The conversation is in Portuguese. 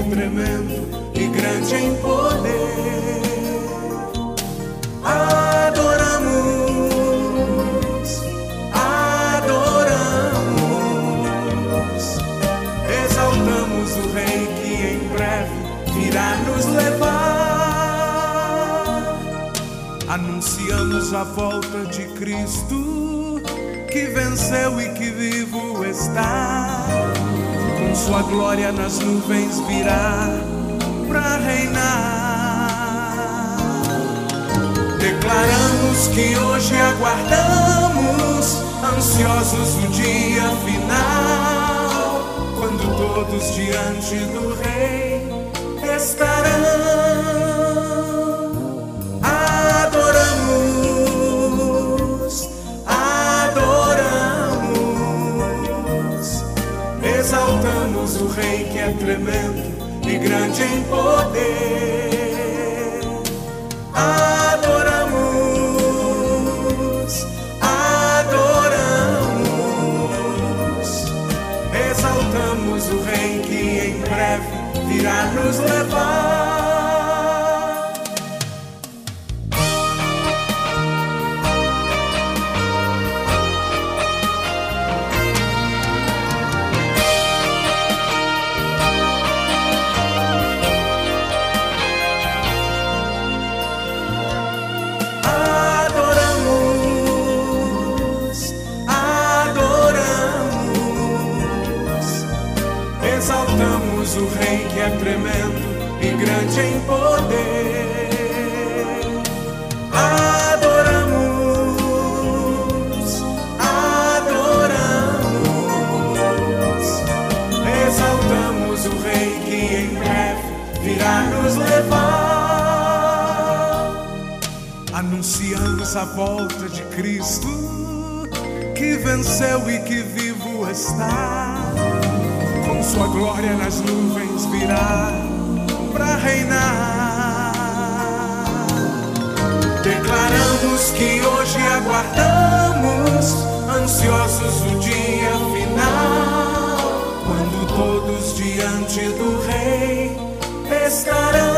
tremendo e grande em poder. Adoramos, adoramos, exaltamos o Rei que em breve virá nos levar. Anunciamos a volta de Cristo, que venceu e que vivo está. Com sua glória nas nuvens virá pra reinar. Declaramos que hoje aguardamos, ansiosos o dia final, quando todos diante do Rei estarão. Adoramos, adoramos, exaltamos o Rei que é tremendo e grande em poder. Adoramos, adoramos, exaltamos o Rei que em breve virá nos levar. Exaltamos o Rei que é tremendo e grande em poder. Adoramos, adoramos, exaltamos o Rei que em breve virá nos levar. Anunciamos a volta de Cristo, que venceu e que vivo está. Com sua glória nas nuvens virá pra reinar. Declaramos que hoje aguardamos, ansiosos o dia final, quando todos diante do Rei estarão.